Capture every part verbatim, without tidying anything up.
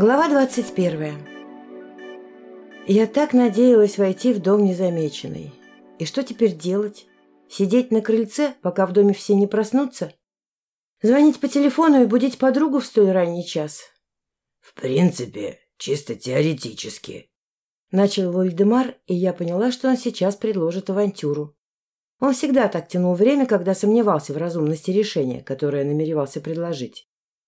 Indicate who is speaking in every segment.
Speaker 1: Глава двадцать первая. Я так надеялась войти в дом незамеченной. И что теперь делать? Сидеть на крыльце, пока в доме все не проснутся? Звонить по телефону и будить подругу в столь ранний час?
Speaker 2: В принципе, чисто теоретически.
Speaker 1: Начал Вольдемар, и я поняла, что он сейчас предложит авантюру. Он всегда так тянул время, когда сомневался в разумности решения, которое намеревался предложить.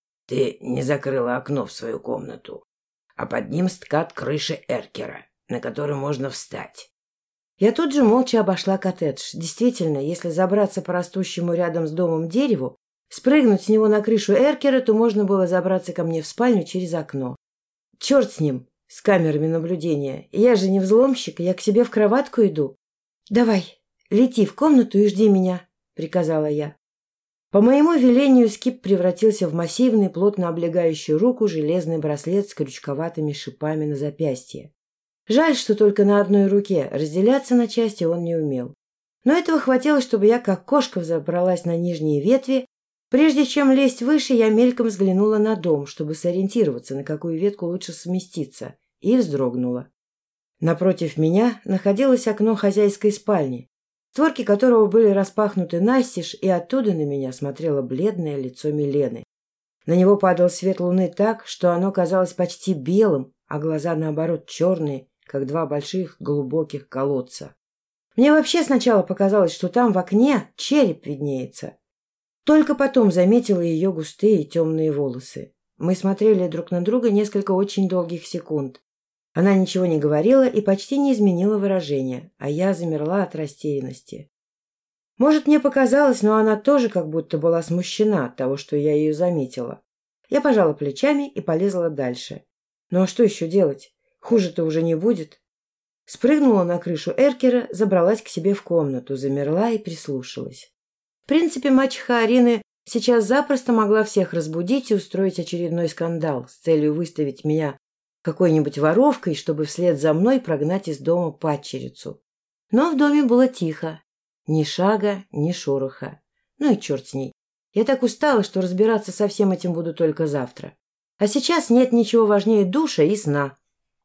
Speaker 2: Ты не закрыла окно в свою комнату, а под ним скат крыши эркера, на который можно встать.
Speaker 1: Я тут же молча обошла коттедж. Действительно, если забраться по растущему рядом с домом дереву, спрыгнуть с него на крышу эркера, то можно было забраться ко мне в спальню через окно. Черт с ним, с камерами наблюдения. Я же не взломщик, я к себе в кроватку иду. «Давай, лети в комнату и жди меня», — приказала я. По моему велению Скип превратился в массивный, плотно облегающий руку железный браслет с крючковатыми шипами на запястье. Жаль, что только на одной руке, разделяться на части он не умел. Но этого хватило, чтобы я как кошка взобралась на нижние ветви. Прежде чем лезть выше, я мельком взглянула на дом, чтобы сориентироваться, на какую ветку лучше сместиться, и вздрогнула. Напротив меня находилось окно хозяйской спальни, створки которого были распахнуты настежь, и оттуда на меня смотрело бледное лицо Милены. На него падал свет луны так, что оно казалось почти белым, а глаза, наоборот, черные, как два больших глубоких колодца. Мне вообще сначала показалось, что там в окне череп виднеется. Только потом заметила ее густые темные волосы. Мы смотрели друг на друга несколько очень долгих секунд. Она ничего не говорила и почти не изменила выражения, а я замерла от растерянности. Может, мне показалось, но она тоже как будто была смущена от того, что я ее заметила. Я пожала плечами и полезла дальше. Ну а что еще делать? Хуже-то уже не будет. Спрыгнула на крышу эркера, забралась к себе в комнату, замерла и прислушалась. В принципе, мачеха Арины сейчас запросто могла всех разбудить и устроить очередной скандал с целью выставить меня какой-нибудь воровкой, чтобы вслед за мной прогнать из дома падчерицу. Но в доме было тихо. Ни шага, ни шороха. Ну и черт с ней. Я так устала, что разбираться со всем этим буду только завтра. А сейчас нет ничего важнее душа и сна.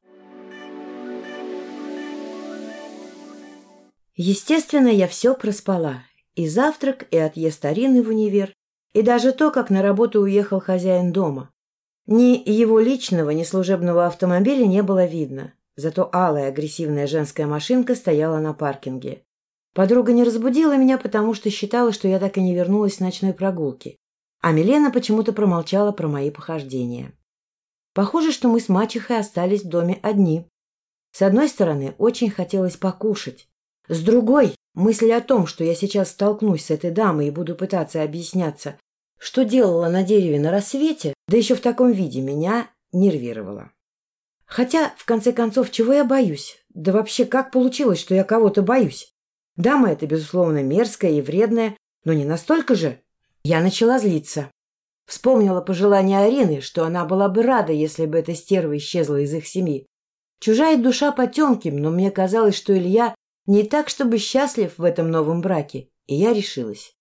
Speaker 1: Естественно, я все проспала. И завтрак, и отъезд Арины в универ, и даже то, как на работу уехал хозяин дома. Ни его личного, ни служебного автомобиля не было видно. Зато алая агрессивная женская машинка стояла на паркинге. Подруга не разбудила меня, потому что считала, что я так и не вернулась с ночной прогулки. А Милена почему-то промолчала про мои похождения. Похоже, что мы с мачехой остались в доме одни. С одной стороны, очень хотелось покушать. С другой, мысль о том, что я сейчас столкнусь с этой дамой и буду пытаться объясняться, что делала на дереве на рассвете, да еще в таком виде, меня нервировала. Хотя, в конце концов, чего я боюсь? Да вообще, как получилось, что я кого-то боюсь? Дама эта, безусловно, мерзкая и вредная, но не настолько же. Я начала злиться. Вспомнила пожелание Арины, что она была бы рада, если бы эта стерва исчезла из их семьи. Чужая душа потемким, но мне казалось, что Илья не так, чтобы счастлив в этом новом браке, и я решилась.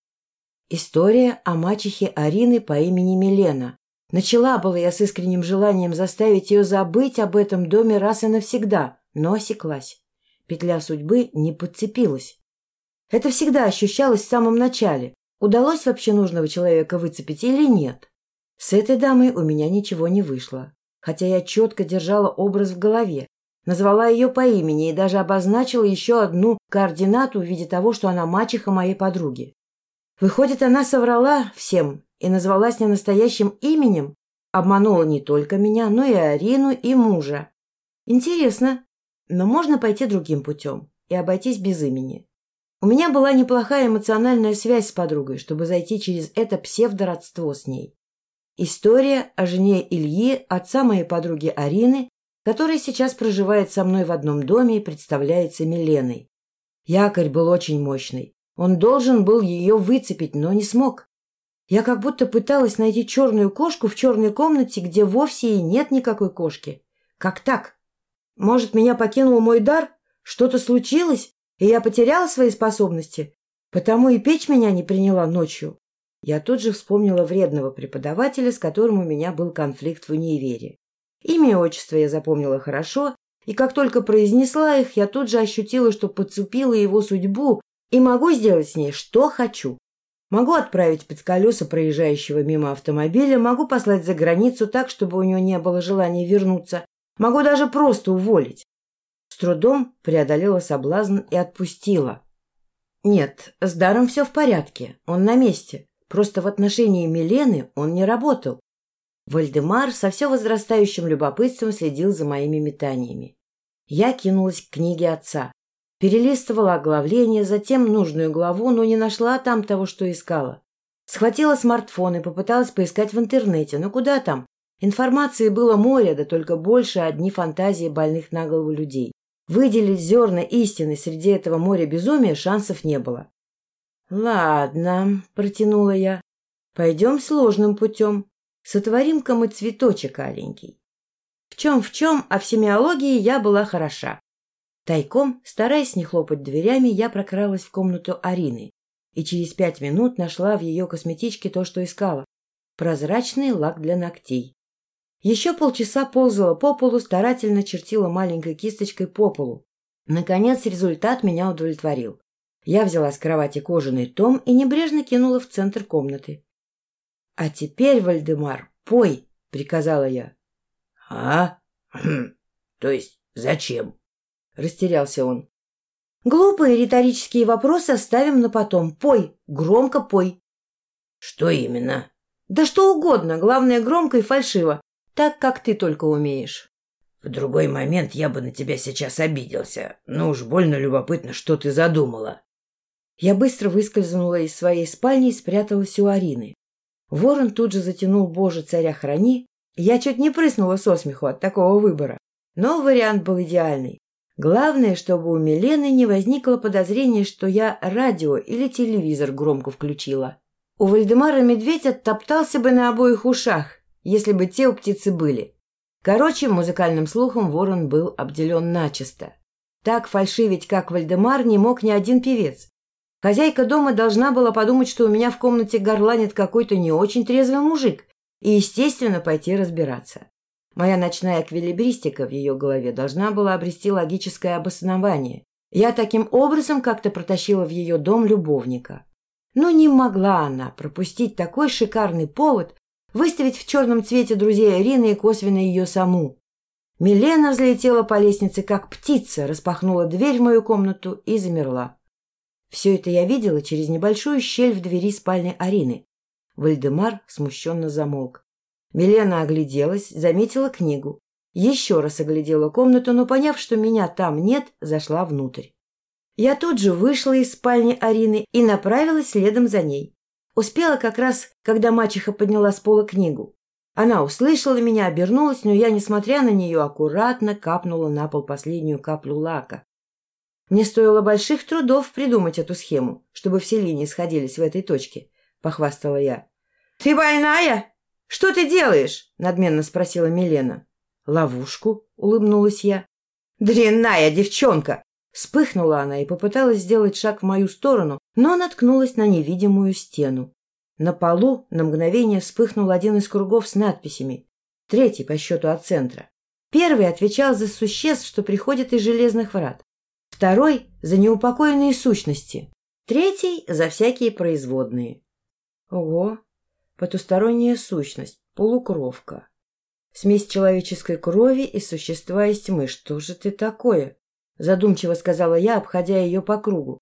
Speaker 1: История о мачехе Арины по имени Милена. Начала была я с искренним желанием заставить ее забыть об этом доме раз и навсегда, но осеклась. Петля судьбы не подцепилась. Это всегда ощущалось в самом начале. Удалось вообще нужного человека выцепить или нет? С этой дамой у меня ничего не вышло. Хотя я четко держала образ в голове, назвала ее по имени и даже обозначила еще одну координату в виде того, что она мачеха моей подруги. Выходит, она соврала всем и назвалась не настоящим именем, обманула не только меня, но и Арину, и мужа. Интересно, но можно пойти другим путем и обойтись без имени. У меня была неплохая эмоциональная связь с подругой, чтобы зайти через это псевдородство с ней. История о жене Ильи, отца моей подруги Арины, которая сейчас проживает со мной в одном доме и представляется Миленой. Якорь был очень мощный. Он должен был ее выцепить, но не смог. Я как будто пыталась найти черную кошку в черной комнате, где вовсе и нет никакой кошки. Как так? Может, меня покинул мой дар? Что-то случилось, и я потеряла свои способности? Потому и печь меня не приняла ночью. Я тут же вспомнила вредного преподавателя, с которым у меня был конфликт в универе. Имя и отчество я запомнила хорошо, и как только произнесла их, я тут же ощутила, что подцепила его судьбу и могу сделать с ней, что хочу. Могу отправить под колеса проезжающего мимо автомобиля, могу послать за границу так, чтобы у него не было желания вернуться, могу даже просто уволить. С трудом преодолела соблазн и отпустила. Нет, с даром все в порядке, он на месте. Просто в отношении Милены он не работал. Вальдемар со все возрастающим любопытством следил за моими метаниями. Я кинулась к книге отца. Перелистывала оглавление, затем нужную главу, но не нашла там того, что искала. Схватила смартфон и попыталась поискать в интернете, но куда там? Информации было море, да только больше одни фантазии больных на голову людей. Выделить зерна истины среди этого моря безумия шансов не было. — Ладно, — протянула я, — пойдем сложным путем. Сотворим-ка мы цветочек аленький. В чем-в чем, а в семиологии я была хороша. Тайком, стараясь не хлопать дверями, я прокралась в комнату Арины и через пять минут нашла в ее косметичке то, что искала — прозрачный лак для ногтей. Еще полчаса ползала по полу, старательно чертила маленькой кисточкой по полу. Наконец результат меня удовлетворил. Я взяла с кровати кожаный том и небрежно кинула в центр комнаты. — А теперь, Вальдемар, пой, — приказала я. — А? Хм. То есть зачем? — растерялся он. — Глупые риторические вопросы оставим на потом. Пой, громко пой. — Что именно? — Да что угодно, главное громко и фальшиво, так, как ты только умеешь. — В другой момент я бы на тебя сейчас обиделся, но уж больно любопытно, что ты задумала. Я быстро выскользнула из своей спальни и спряталась у Арины. Ворон тут же затянул «Боже, царя храни». Я чуть не прыснула со смеху от такого выбора. Но вариант был идеальный. Главное, чтобы у Милены не возникло подозрения, что я радио или телевизор громко включила. У Вальдемара медведь оттоптался бы на обоих ушах, если бы те у птицы были. Короче, музыкальным слухом ворон был обделен начисто. Так фальшивить, как Вальдемар, не мог ни один певец. Хозяйка дома должна была подумать, что у меня в комнате горланит какой-то не очень трезвый мужик, и, естественно, пойти разбираться. Моя ночная эквилибристика в ее голове должна была обрести логическое обоснование. Я таким образом как-то протащила в ее дом любовника. Но не могла она пропустить такой шикарный повод выставить в черном цвете друзей Арины и косвенно ее саму. Милена взлетела по лестнице, как птица, распахнула дверь в мою комнату и замерла. Все это я видела через небольшую щель в двери спальни Арины. Вальдемар смущенно замолк. Милена огляделась, заметила книгу. Еще раз оглядела комнату, но, поняв, что меня там нет, зашла внутрь. Я тут же вышла из спальни Арины и направилась следом за ней. Успела как раз, когда мачеха подняла с пола книгу. Она услышала меня, обернулась, но я, несмотря на нее, аккуратно капнула на пол последнюю каплю лака. Мне стоило больших трудов придумать эту схему, чтобы все линии сходились в этой точке, — похвастала я. — Ты больная? Что ты делаешь? — надменно спросила Милена. — Ловушку, — улыбнулась я. — Дрянная девчонка! Вспыхнула она и попыталась сделать шаг в мою сторону, но наткнулась на невидимую стену. На полу на мгновение вспыхнул один из кругов с надписями, третий по счету от центра. Первый отвечал за существ, что приходят из железных врат. Второй — за неупокоенные сущности. Третий — за всякие производные. Ого! Потусторонняя сущность, полукровка. Смесь человеческой крови и существа из тьмы. Что же ты такое? Задумчиво сказала я, обходя ее по кругу.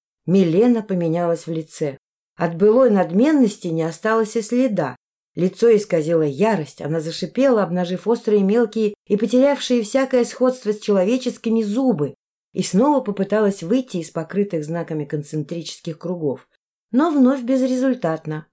Speaker 1: Милена поменялась в лице. От былой надменности не осталось и следа. Лицо исказило ярость, она зашипела, обнажив острые, мелкие и потерявшие всякое сходство с человеческими зубы, и снова попыталась выйти из покрытых знаками концентрических кругов, но вновь безрезультатно.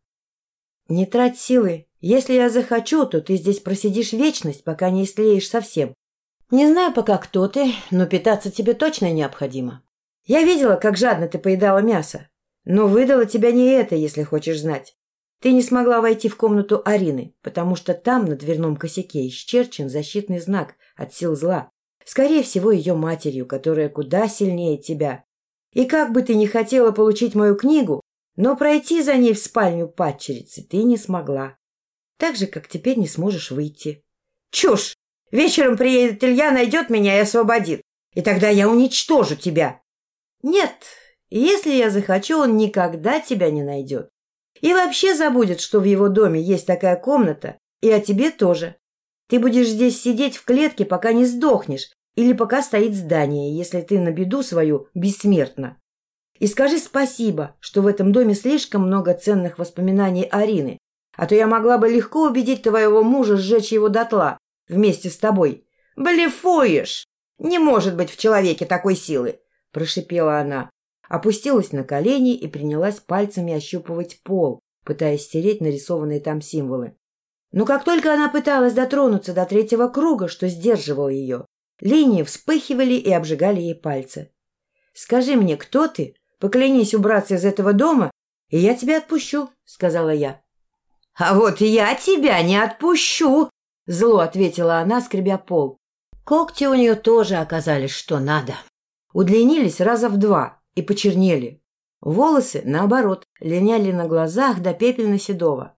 Speaker 1: — Не трать силы. Если я захочу, то ты здесь просидишь вечность, пока не истлеешь совсем. Не знаю пока, кто ты, но питаться тебе точно необходимо. Я видела, как жадно ты поедала мясо, но выдала тебя не это, если хочешь знать. Ты не смогла войти в комнату Арины, потому что там на дверном косяке исчерчен защитный знак от сил зла. Скорее всего, ее матерью, которая куда сильнее тебя. И как бы ты ни хотела получить мою книгу, но пройти за ней в спальню падчерицы ты не смогла. Так же, как теперь не сможешь выйти. — Чушь! Вечером приедет Илья, найдет меня и освободит. И тогда я уничтожу тебя. Нет, если я захочу, он никогда тебя не найдет. И вообще забудет, что в его доме есть такая комната, и о тебе тоже. Ты будешь здесь сидеть в клетке, пока не сдохнешь, или пока стоит здание, если ты на беду свою бессмертна. И скажи спасибо, что в этом доме слишком много ценных воспоминаний Арины, а то я могла бы легко убедить твоего мужа сжечь его дотла вместе с тобой. Блефуешь! Не может быть в человеке такой силы! Прошипела она, опустилась на колени и принялась пальцами ощупывать пол, пытаясь стереть нарисованные там символы. Но как только она пыталась дотронуться до третьего круга, что сдерживал ее, линии вспыхивали и обжигали ей пальцы. «Скажи мне, кто ты? Поклянись убраться из этого дома, и я тебя отпущу», — сказала я. «А вот я тебя не отпущу», — зло ответила она, скребя пол. Когти у нее тоже оказались что надо. Удлинились раза в два и почернели. Волосы, наоборот, линяли на глазах до пепельно-седого.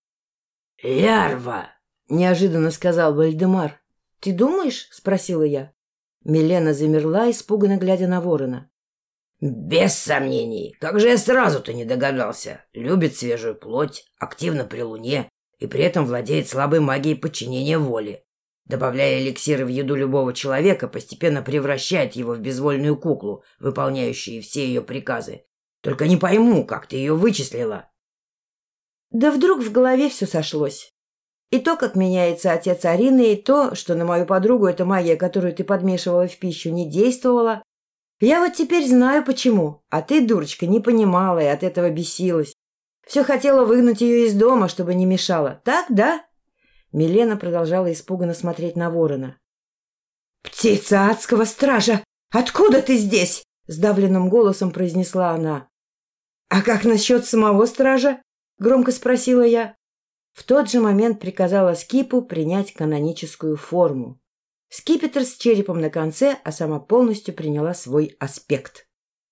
Speaker 2: «Лярва!»
Speaker 1: — неожиданно сказал Вальдемар. «Ты думаешь?» — спросила я. Милена замерла, испуганно глядя на ворона.
Speaker 2: «Без сомнений. Как же я сразу-то не догадался. Любит свежую плоть, активно при луне и при этом владеет слабой магией подчинения воли. Добавляя эликсиры в еду любого человека, постепенно превращает его в безвольную куклу, выполняющую все ее приказы. Только не пойму, как ты ее вычислила».
Speaker 1: Да вдруг в голове все сошлось. И то, как меняется отец Арины, и то, что на мою подругу эта магия, которую ты подмешивала в пищу, не действовала. Я вот теперь знаю почему, а ты, дурочка, не понимала и от этого бесилась. Все хотела выгнать ее из дома, чтобы не мешала. Так, да? Милена продолжала испуганно смотреть на ворона. «Птица адского стража! Откуда ты здесь?» — сдавленным голосом произнесла она. «А как насчет самого стража?» — громко спросила я. В тот же момент приказала Скипу принять каноническую форму. Скипетр с черепом на конце, а сама полностью приняла свой аспект.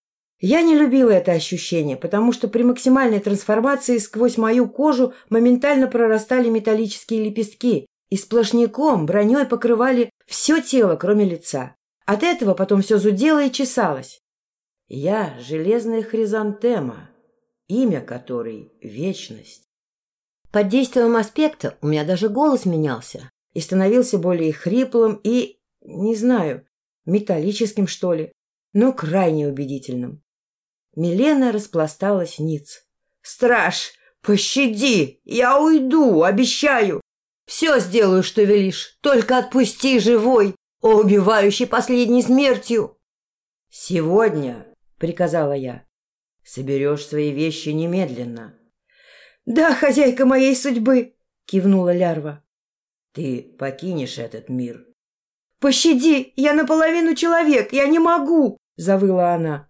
Speaker 1: Я не любила это ощущение, потому что при максимальной трансформации сквозь мою кожу моментально прорастали металлические лепестки и сплошняком броней покрывали все тело, кроме лица. От этого потом все зудело и чесалось. Я — железная хризантема, имя которой — вечность. Под действием аспекта у меня даже голос менялся и становился более хриплым и, не знаю, металлическим, что ли, но крайне убедительным. Милена распласталась ниц. «Страж, пощади! Я уйду, обещаю! Все сделаю, что велишь, только отпусти живой, о убивающий последней смертью!» «Сегодня, — приказала я, — соберешь свои вещи немедленно». «Да, хозяйка моей судьбы!» — кивнула лярва. «Ты покинешь этот мир». «Пощади! Я наполовину человек! Я не могу!» — завыла она.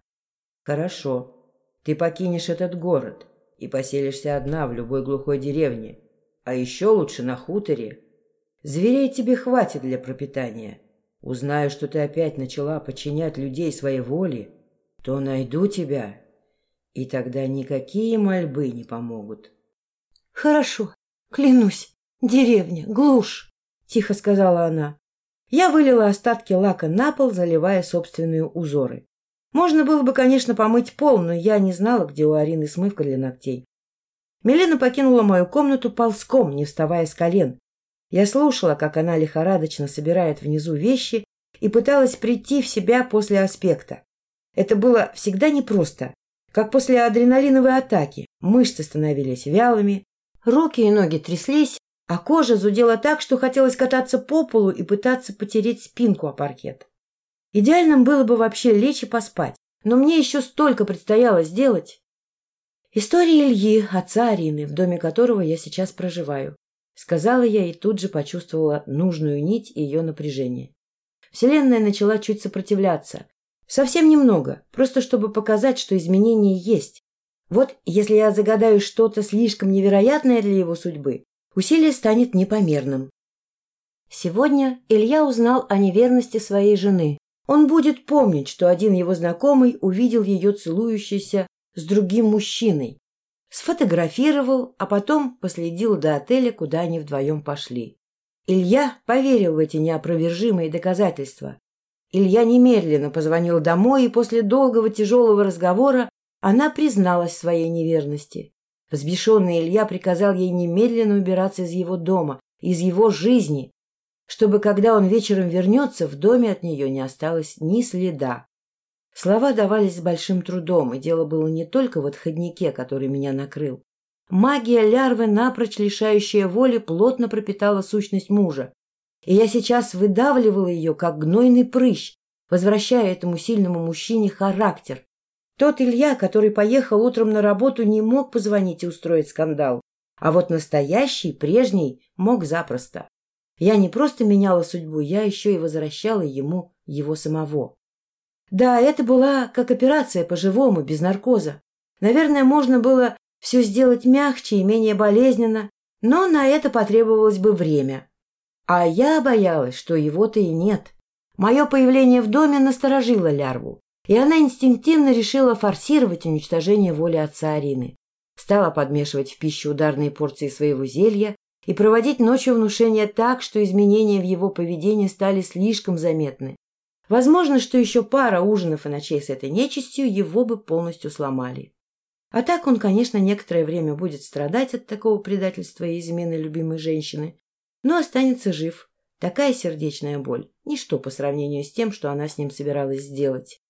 Speaker 1: «Хорошо. Ты покинешь этот город и поселишься одна в любой глухой деревне. А еще лучше на хуторе. Зверей тебе хватит для пропитания. Узнаю, что ты опять начала подчинять людей своей воле, то найду тебя, и тогда никакие мольбы не помогут». «Хорошо, клянусь. Деревня, глушь», — тихо сказала она. Я вылила остатки лака на пол, заливая собственные узоры. Можно было бы, конечно, помыть пол, но я не знала, где у Арины смывка для ногтей. Милена покинула мою комнату ползком, не вставая с колен. Я слушала, как она лихорадочно собирает внизу вещи и пыталась прийти в себя после аспекта. Это было всегда непросто, как после адреналиновой атаки. Мышцы становились вялыми, руки и ноги тряслись, а кожа зудела так, что хотелось кататься по полу и пытаться потереть спинку о паркет. Идеальным было бы вообще лечь и поспать, но мне еще столько предстояло сделать. «История Ильи, отца Арины, в доме которого я сейчас проживаю», — сказала я и тут же почувствовала нужную нить и ее напряжение. Вселенная начала чуть сопротивляться. Совсем немного, просто чтобы показать, что изменения есть. Вот если я загадаю что-то слишком невероятное для его судьбы, усилие станет непомерным. Сегодня Илья узнал о неверности своей жены. Он будет помнить, что один его знакомый увидел ее целующейся с другим мужчиной. Сфотографировал, а потом последил до отеля, куда они вдвоем пошли. Илья поверил в эти неопровержимые доказательства. Илья немедленно позвонил домой, и после долгого тяжелого разговора она призналась в своей неверности. Взбешенный Илья приказал ей немедленно убираться из его дома, из его жизни, чтобы, когда он вечером вернется, в доме от нее не осталось ни следа. Слова давались с большим трудом, и дело было не только в отходнике, который меня накрыл. Магия лярвы, напрочь лишающая воли, плотно пропитала сущность мужа, и я сейчас выдавливала ее, как гнойный прыщ, возвращая этому сильному мужчине характер. Тот Илья, который поехал утром на работу, не мог позвонить и устроить скандал, а вот настоящий, прежний, мог запросто. Я не просто меняла судьбу, я еще и возвращала ему его самого. Да, это была как операция по-живому, без наркоза. Наверное, можно было все сделать мягче и менее болезненно, но на это потребовалось бы время. А я боялась, что его-то и нет. Мое появление в доме насторожило лярву, и она инстинктивно решила форсировать уничтожение воли отца Арины. Стала подмешивать в пищу ударные порции своего зелья и проводить ночью внушения так, что изменения в его поведении стали слишком заметны. Возможно, что еще пара ужинов и ночей с этой нечистью его бы полностью сломали. А так он, конечно, некоторое время будет страдать от такого предательства и измены любимой женщины, но останется жив. Такая сердечная боль – ничто по сравнению с тем, что она с ним собиралась сделать.